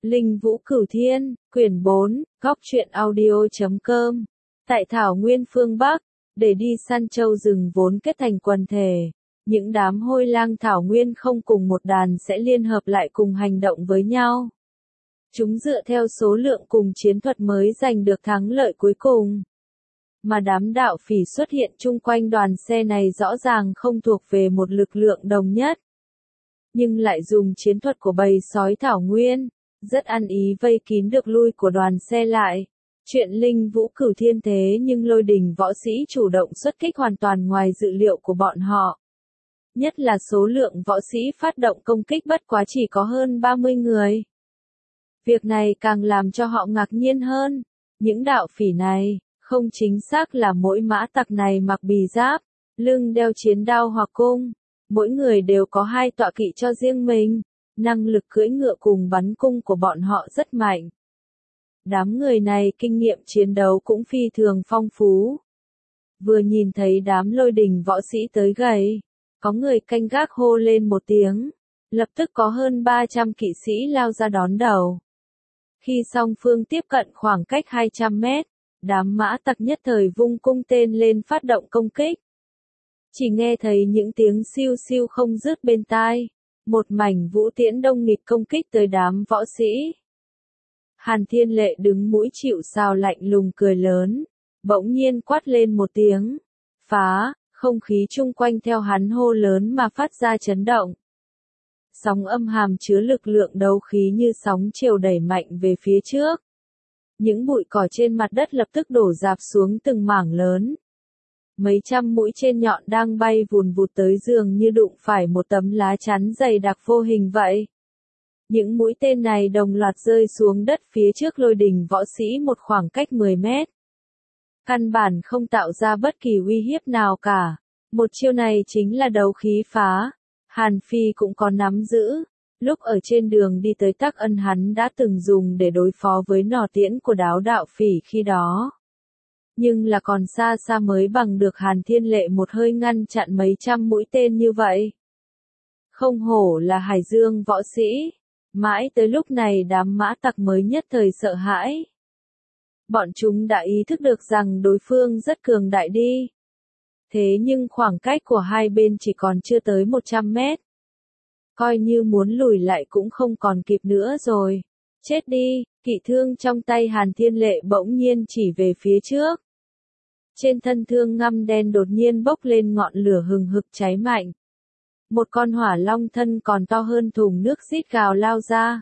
Linh Vũ Cửu Thiên, quyển 4, góc truyện audio.com. Tại Thảo Nguyên phương Bắc, để đi săn châu rừng vốn kết thành quần thể, những đám hôi lang Thảo Nguyên không cùng một đàn sẽ liên hợp lại cùng hành động với nhau. Chúng dựa theo số lượng cùng chiến thuật mới giành được thắng lợi cuối cùng. Mà đám đạo phỉ xuất hiện chung quanh đoàn xe này rõ ràng không thuộc về một lực lượng đồng nhất. Nhưng lại dùng chiến thuật của bầy sói Thảo Nguyên, rất ăn ý vây kín được lui của đoàn xe lại. Chuyện Linh Vũ Cửu Thiên thế nhưng lôi đình võ sĩ chủ động xuất kích hoàn toàn ngoài dự liệu của bọn họ. Nhất là số lượng võ sĩ phát động công kích bất quá chỉ có hơn 30 người. Việc này càng làm cho họ ngạc nhiên hơn. Những đạo phỉ này, không chính xác là mỗi mã tặc này mặc bì giáp, lưng đeo chiến đao hoặc cung. Mỗi người đều có 2 tọa kỵ cho riêng mình. Năng lực cưỡi ngựa cùng bắn cung của bọn họ rất mạnh. Đám người này kinh nghiệm chiến đấu cũng phi thường phong phú. Vừa nhìn thấy đám lôi đình võ sĩ tới gần, có người canh gác hô lên một tiếng, lập tức có hơn 300 kỵ sĩ lao ra đón đầu. Khi song phương tiếp cận khoảng cách 200 mét, đám mã tặc nhất thời vung cung tên lên phát động công kích. Chỉ nghe thấy những tiếng siêu siêu không dứt bên tai, một mảnh vũ tiễn đông nghịch công kích tới đám võ sĩ. Hàn Thiên Lệ đứng mũi chịu sào lạnh lùng cười lớn, bỗng nhiên quát lên một tiếng, phá, không khí chung quanh theo hắn hô lớn mà phát ra chấn động. Sóng âm hàm chứa lực lượng đấu khí như sóng chiều đẩy mạnh về phía trước. Những bụi cỏ trên mặt đất lập tức đổ rạp xuống từng mảng lớn. Mấy trăm mũi tên nhọn đang bay vùn vụt tới dường như đụng phải một tấm lá chắn dày đặc vô hình vậy. Những mũi tên này đồng loạt rơi xuống đất phía trước lôi đình võ sĩ một khoảng cách 10 mét. Căn bản không tạo ra bất kỳ uy hiếp nào cả. Một chiêu này chính là đấu khí phá. Hàn Phi cũng có nắm giữ. Lúc ở trên đường đi tới Tắc Ân hắn đã từng dùng để đối phó với nỏ tiễn của đáo đạo phỉ khi đó. Nhưng là còn xa xa mới bằng được Hàn Thiên Lệ một hơi ngăn chặn mấy trăm mũi tên như vậy. Không hổ là Hải Dương võ sĩ. Mãi tới lúc này đám mã tặc mới nhất thời sợ hãi. Bọn chúng đã ý thức được rằng đối phương rất cường đại đi. Thế nhưng khoảng cách của hai bên chỉ còn chưa tới 100 mét. Coi như muốn lùi lại cũng không còn kịp nữa rồi. Chết đi, kỵ thương trong tay Hàn Thiên Lệ bỗng nhiên chỉ về phía trước. Trên thân thương ngăm đen đột nhiên bốc lên ngọn lửa hừng hực cháy mạnh. Một con hỏa long thân còn to hơn thùng nước rít gào lao ra.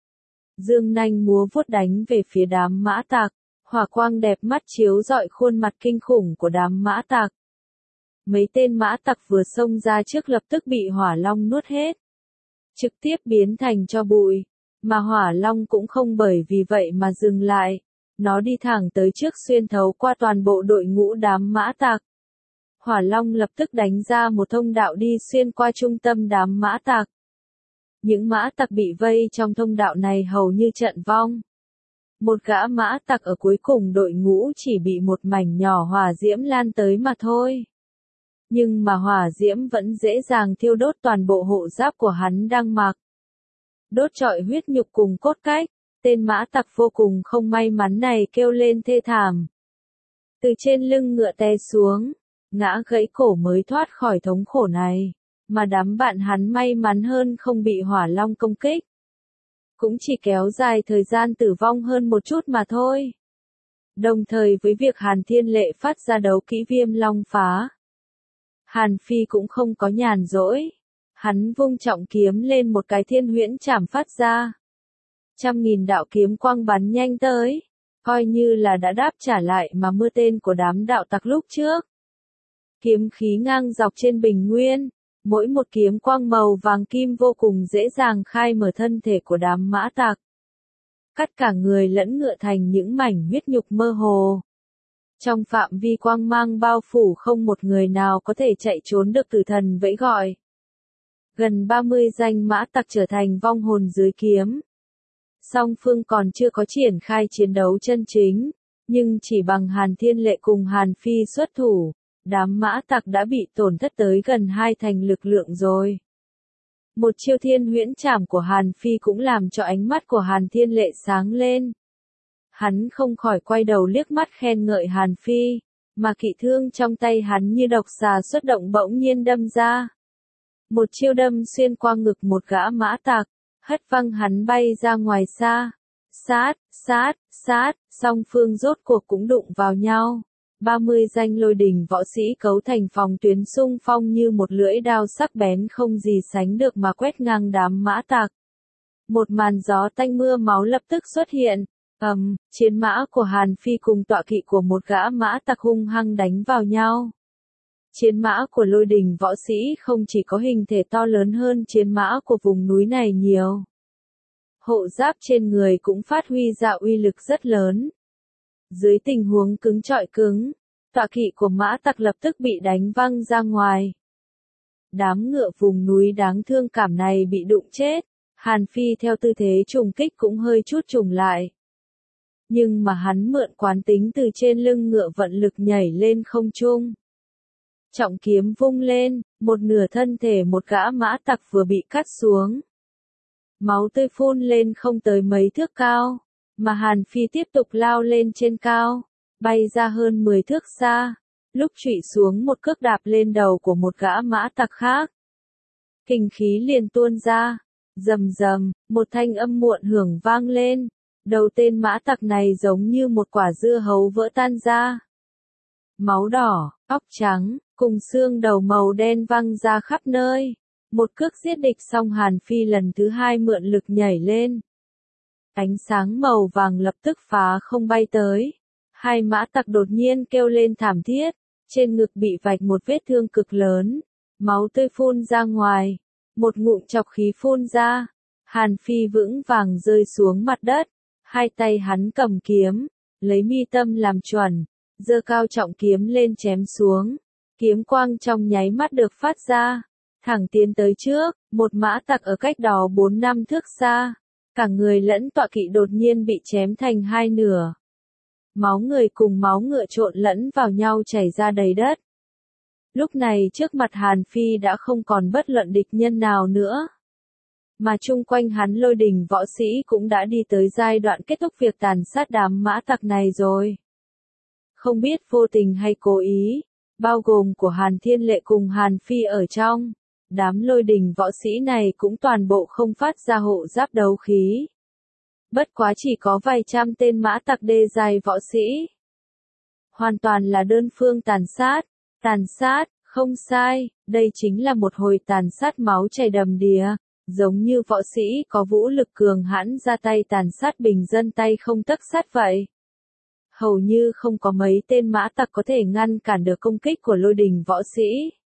Dương nanh múa vuốt đánh về phía đám mã tặc. Hỏa quang đẹp mắt chiếu rọi khuôn mặt kinh khủng của đám mã tặc. Mấy tên mã tặc vừa xông ra trước lập tức bị hỏa long nuốt hết. Trực tiếp biến thành tro bụi. Mà hỏa long cũng không bởi vì vậy mà dừng lại. Nó đi thẳng tới trước xuyên thấu qua toàn bộ đội ngũ đám mã tặc. Hỏa long lập tức đánh ra một thông đạo đi xuyên qua trung tâm đám mã tặc. Những mã tặc bị vây trong thông đạo này hầu như trận vong. Một gã mã tặc ở cuối cùng đội ngũ chỉ bị một mảnh nhỏ hỏa diễm lan tới mà thôi. Nhưng mà hỏa diễm vẫn dễ dàng thiêu đốt toàn bộ hộ giáp của hắn đang mặc. Đốt trọi huyết nhục cùng cốt cách, tên mã tặc vô cùng không may mắn này kêu lên thê thảm. Từ trên lưng ngựa té xuống, ngã gãy cổ mới thoát khỏi thống khổ này, mà đám bạn hắn may mắn hơn không bị hỏa long công kích. Cũng chỉ kéo dài thời gian tử vong hơn một chút mà thôi. Đồng thời với việc Hàn Thiên Lệ phát ra đấu kỹ viêm long phá, Hàn Phi cũng không có nhàn rỗi. Hắn vung trọng kiếm lên một cái thiên huyễn chảm phát ra. 100.000 đạo kiếm quang bắn nhanh tới, coi như là đã đáp trả lại mà mưa tên của đám đạo tặc lúc trước. Kiếm khí ngang dọc trên bình nguyên, mỗi một kiếm quang màu vàng kim vô cùng dễ dàng khai mở thân thể của đám mã tặc. Cắt cả người lẫn ngựa thành những mảnh huyết nhục mơ hồ. Trong phạm vi quang mang bao phủ không một người nào có thể chạy trốn được tử thần vẫy gọi. Gần 30 danh mã tặc trở thành vong hồn dưới kiếm. Song phương còn chưa có triển khai chiến đấu chân chính, nhưng chỉ bằng Hàn Thiên Lệ cùng Hàn Phi xuất thủ, đám mã tặc đã bị tổn thất tới gần 2 thành lực lượng rồi. Một chiêu thiên huyễn trảm của Hàn Phi cũng làm cho ánh mắt của Hàn Thiên Lệ sáng lên. Hắn không khỏi quay đầu liếc mắt khen ngợi Hàn Phi, mà kỵ thương trong tay hắn như độc xà xuất động bỗng nhiên đâm ra. Một chiêu đâm xuyên qua ngực một gã mã tặc, hất văng hắn bay ra ngoài xa. Sát, song phương rốt cuộc cũng đụng vào nhau. 30 danh lôi đình võ sĩ cấu thành phòng tuyến xung phong như một lưỡi đao sắc bén không gì sánh được mà quét ngang đám mã tặc. Một màn gió tanh mưa máu lập tức xuất hiện. Chiến mã của Hàn Phi cùng tọa kỵ của một gã mã tặc hung hăng đánh vào nhau. Chiến mã của lôi đình võ sĩ không chỉ có hình thể to lớn hơn chiến mã của vùng núi này nhiều. Hộ giáp trên người cũng phát huy ra uy lực rất lớn. Dưới tình huống cứng trọi cứng, tọa kỵ của mã tặc lập tức bị đánh văng ra ngoài. Đám ngựa vùng núi đáng thương cảm này bị đụng chết, Hàn Phi theo tư thế trùng kích cũng hơi chút trùng lại. Nhưng mà hắn mượn quán tính từ trên lưng ngựa vận lực nhảy lên không trung. Trọng kiếm vung lên, một nửa thân thể một gã mã tặc vừa bị cắt xuống. Máu tươi phun lên không tới mấy thước cao, mà Hàn Phi tiếp tục lao lên trên cao, bay ra hơn 10 thước xa, lúc trụy xuống một cước đạp lên đầu của một gã mã tặc khác. Kinh khí liền tuôn ra, rầm rầm, một thanh âm muộn hưởng vang lên, đầu tên mã tặc này giống như một quả dưa hấu vỡ tan ra. Máu đỏ, tóc trắng, cùng xương đầu màu đen văng ra khắp nơi. Một cước giết địch xong Hàn Phi lần thứ hai mượn lực nhảy lên. Ánh sáng màu vàng lập tức phá không bay tới. Hai mã tặc đột nhiên kêu lên thảm thiết, trên ngực bị vạch một vết thương cực lớn. Máu tươi phun ra ngoài, một ngụm chọc khí phun ra. Hàn Phi vững vàng rơi xuống mặt đất, hai tay hắn cầm kiếm, lấy mi tâm làm chuẩn, giơ cao trọng kiếm lên chém xuống. Kiếm quang trong nháy mắt được phát ra, thẳng tiến tới trước, một mã tặc ở cách đó 4-5 thước xa. Cả người lẫn tọa kỵ đột nhiên bị chém thành hai nửa. Máu người cùng máu ngựa trộn lẫn vào nhau chảy ra đầy đất. Lúc này trước mặt Hàn Phi đã không còn bất luận địch nhân nào nữa. Mà chung quanh hắn lôi đình võ sĩ cũng đã đi tới giai đoạn kết thúc việc tàn sát đám mã tặc này rồi. Không biết vô tình hay cố ý, bao gồm của Hàn Thiên Lệ cùng Hàn Phi ở trong. Đám lôi đình võ sĩ này cũng toàn bộ không phát ra hộ giáp đấu khí. Bất quá chỉ có vài trăm tên mã tặc đê dài võ sĩ. Hoàn toàn là đơn phương tàn sát, không sai, đây chính là một hồi tàn sát máu chảy đầm đìa, giống như võ sĩ có vũ lực cường hãn ra tay tàn sát bình dân tay không tấc sắt vậy. Hầu như không có mấy tên mã tặc có thể ngăn cản được công kích của lôi đình võ sĩ.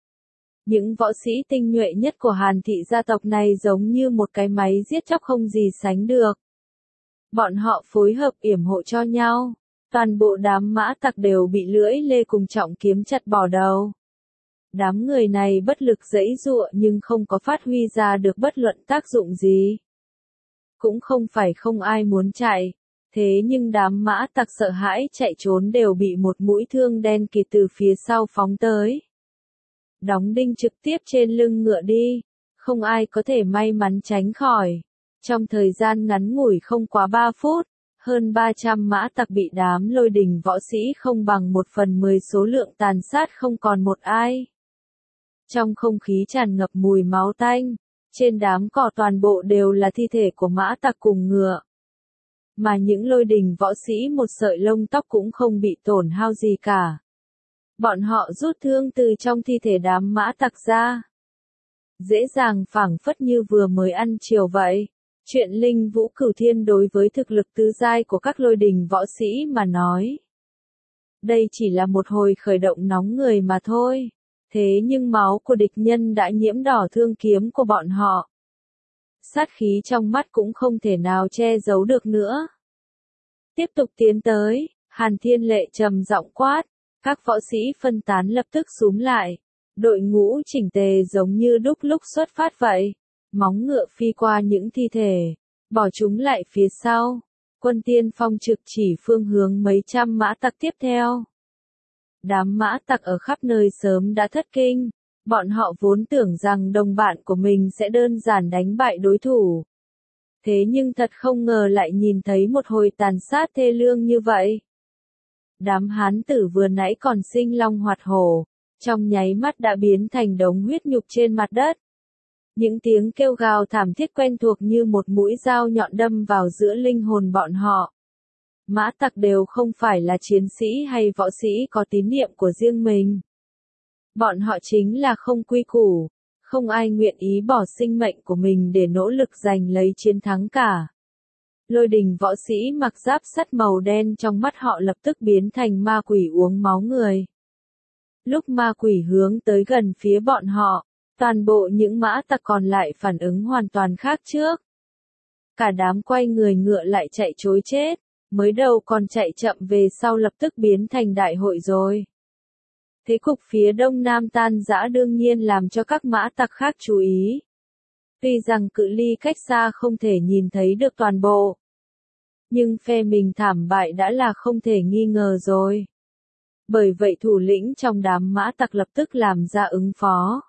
Những võ sĩ tinh nhuệ nhất của Hàn thị gia tộc này giống như một cái máy giết chóc không gì sánh được. Bọn họ phối hợp yểm hộ cho nhau, toàn bộ đám mã tặc đều bị lưỡi lê cùng trọng kiếm chặt bỏ đầu. Đám người này bất lực giãy giụa nhưng không có phát huy ra được bất luận tác dụng gì. Cũng không phải không ai muốn chạy, thế nhưng đám mã tặc sợ hãi chạy trốn đều bị một mũi thương đen kịt từ phía sau phóng tới. Đóng đinh trực tiếp trên lưng ngựa đi, không ai có thể may mắn tránh khỏi. Trong thời gian ngắn ngủi không quá 3 phút, hơn 300 mã tặc bị đám lôi đình võ sĩ không bằng 1/10 số lượng tàn sát không còn một ai. Trong không khí tràn ngập mùi máu tanh, trên đám cỏ toàn bộ đều là thi thể của mã tặc cùng ngựa. Mà những lôi đình võ sĩ một sợi lông tóc cũng không bị tổn hao gì cả. Bọn họ rút thương từ trong thi thể đám mã tặc ra. Dễ dàng phảng phất như vừa mới ăn chiều vậy. Chuyện linh vũ cửu thiên đối với thực lực tứ giai của các lôi đình võ sĩ mà nói. Đây chỉ là một hồi khởi động nóng người mà thôi. Thế nhưng máu của địch nhân đã nhiễm đỏ thương kiếm của bọn họ. Sát khí trong mắt cũng không thể nào che giấu được nữa. Tiếp tục tiến tới, Hàn Thiên Lệ trầm giọng quát. Các võ sĩ phân tán lập tức xúm lại. Đội ngũ chỉnh tề giống như đúc lúc xuất phát vậy. Móng ngựa phi qua những thi thể, bỏ chúng lại phía sau. Quân tiên phong trực chỉ phương hướng mấy trăm mã tặc tiếp theo. Đám mã tặc ở khắp nơi sớm đã thất kinh, Bọn họ vốn tưởng rằng đồng bạn của mình sẽ đơn giản đánh bại đối thủ. Thế nhưng thật không ngờ lại nhìn thấy một hồi tàn sát thê lương như vậy. Đám hán tử vừa nãy còn sinh long hoạt hổ, trong nháy mắt đã biến thành đống huyết nhục trên mặt đất. Những tiếng kêu gào thảm thiết quen thuộc như một mũi dao nhọn đâm vào giữa linh hồn bọn họ. Mã tặc đều không phải là chiến sĩ hay võ sĩ có tín niệm của riêng mình. Bọn họ chính là không quy củ, không ai nguyện ý bỏ sinh mệnh của mình để nỗ lực giành lấy chiến thắng cả. Lôi đình võ sĩ mặc giáp sắt màu đen trong mắt họ lập tức biến thành ma quỷ uống máu người. Lúc ma quỷ hướng tới gần phía bọn họ, toàn bộ những mã tặc còn lại phản ứng hoàn toàn khác trước. Cả đám quay người ngựa lại chạy trối chết, mới đầu còn chạy chậm về sau lập tức biến thành đại hội rồi. Thế cục phía đông nam tan rã đương nhiên làm cho các mã tặc khác chú ý. Tuy rằng cự ly cách xa không thể nhìn thấy được toàn bộ, nhưng phe mình thảm bại đã là không thể nghi ngờ rồi. Bởi vậy thủ lĩnh trong đám mã tặc lập tức làm ra ứng phó.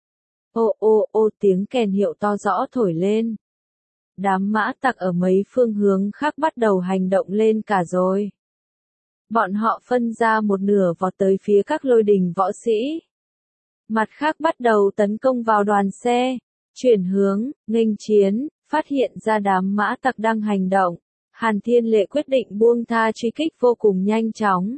Ô ô ô tiếng kèn hiệu to rõ thổi lên. Đám mã tặc ở mấy phương hướng khác bắt đầu hành động lên cả rồi. Bọn họ phân ra một nửa vọt tới phía các lôi đình võ sĩ. Mặt khác bắt đầu tấn công vào đoàn xe, chuyển hướng, nghênh chiến, phát hiện ra đám mã tặc đang hành động. Hàn Thiên Lệ quyết định buông tha truy kích vô cùng nhanh chóng.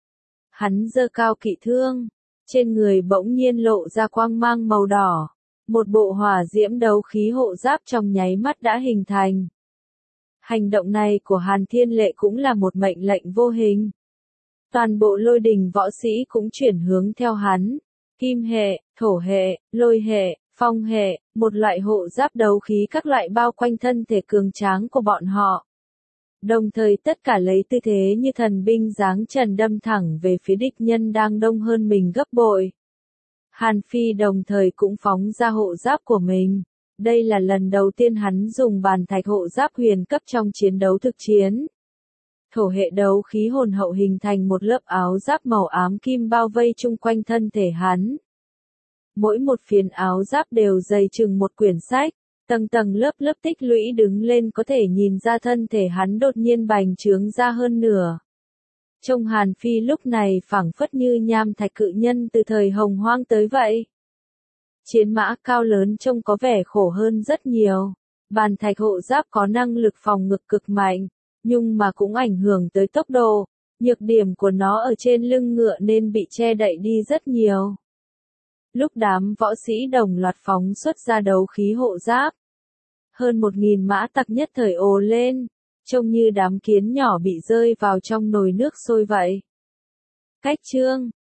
Hắn giơ cao kỵ thương, trên người bỗng nhiên lộ ra quang mang màu đỏ. Một bộ hỏa diễm đấu khí hộ giáp trong nháy mắt đã hình thành. Hành động này của Hàn Thiên Lệ cũng là một mệnh lệnh vô hình. Toàn bộ lôi đình võ sĩ cũng chuyển hướng theo hắn. Kim hệ, thổ hệ, lôi hệ, phong hệ, một loại hộ giáp đấu khí các loại bao quanh thân thể cường tráng của bọn họ. Đồng thời tất cả lấy tư thế như thần binh giáng trần đâm thẳng về phía địch nhân đang đông hơn mình gấp bội. Hàn Phi đồng thời cũng phóng ra hộ giáp của mình. Đây là lần đầu tiên hắn dùng bàn thạch hộ giáp huyền cấp trong chiến đấu thực chiến. Thổ hệ đấu khí hồn hậu hình thành một lớp áo giáp màu ám kim bao vây chung quanh thân thể hắn. Mỗi một phiến áo giáp đều dày chừng một quyển sách, tầng tầng lớp lớp tích lũy đứng lên có thể nhìn ra thân thể hắn đột nhiên bành trướng ra hơn nửa. Trông Hàn Phi lúc này phảng phất như nham thạch cự nhân từ thời hồng hoang tới vậy. Chiến mã cao lớn trông có vẻ khổ hơn rất nhiều. Bàn thạch hộ giáp có năng lực phòng ngự cực mạnh, nhưng mà cũng ảnh hưởng tới tốc độ. Nhược điểm của nó ở trên lưng ngựa nên bị che đậy đi rất nhiều. Lúc đám võ sĩ đồng loạt phóng xuất ra đấu khí hộ giáp, hơn 1000 mã tặc nhất thời ồ lên, trông như đám kiến nhỏ bị rơi vào trong nồi nước sôi vậy. Cách chương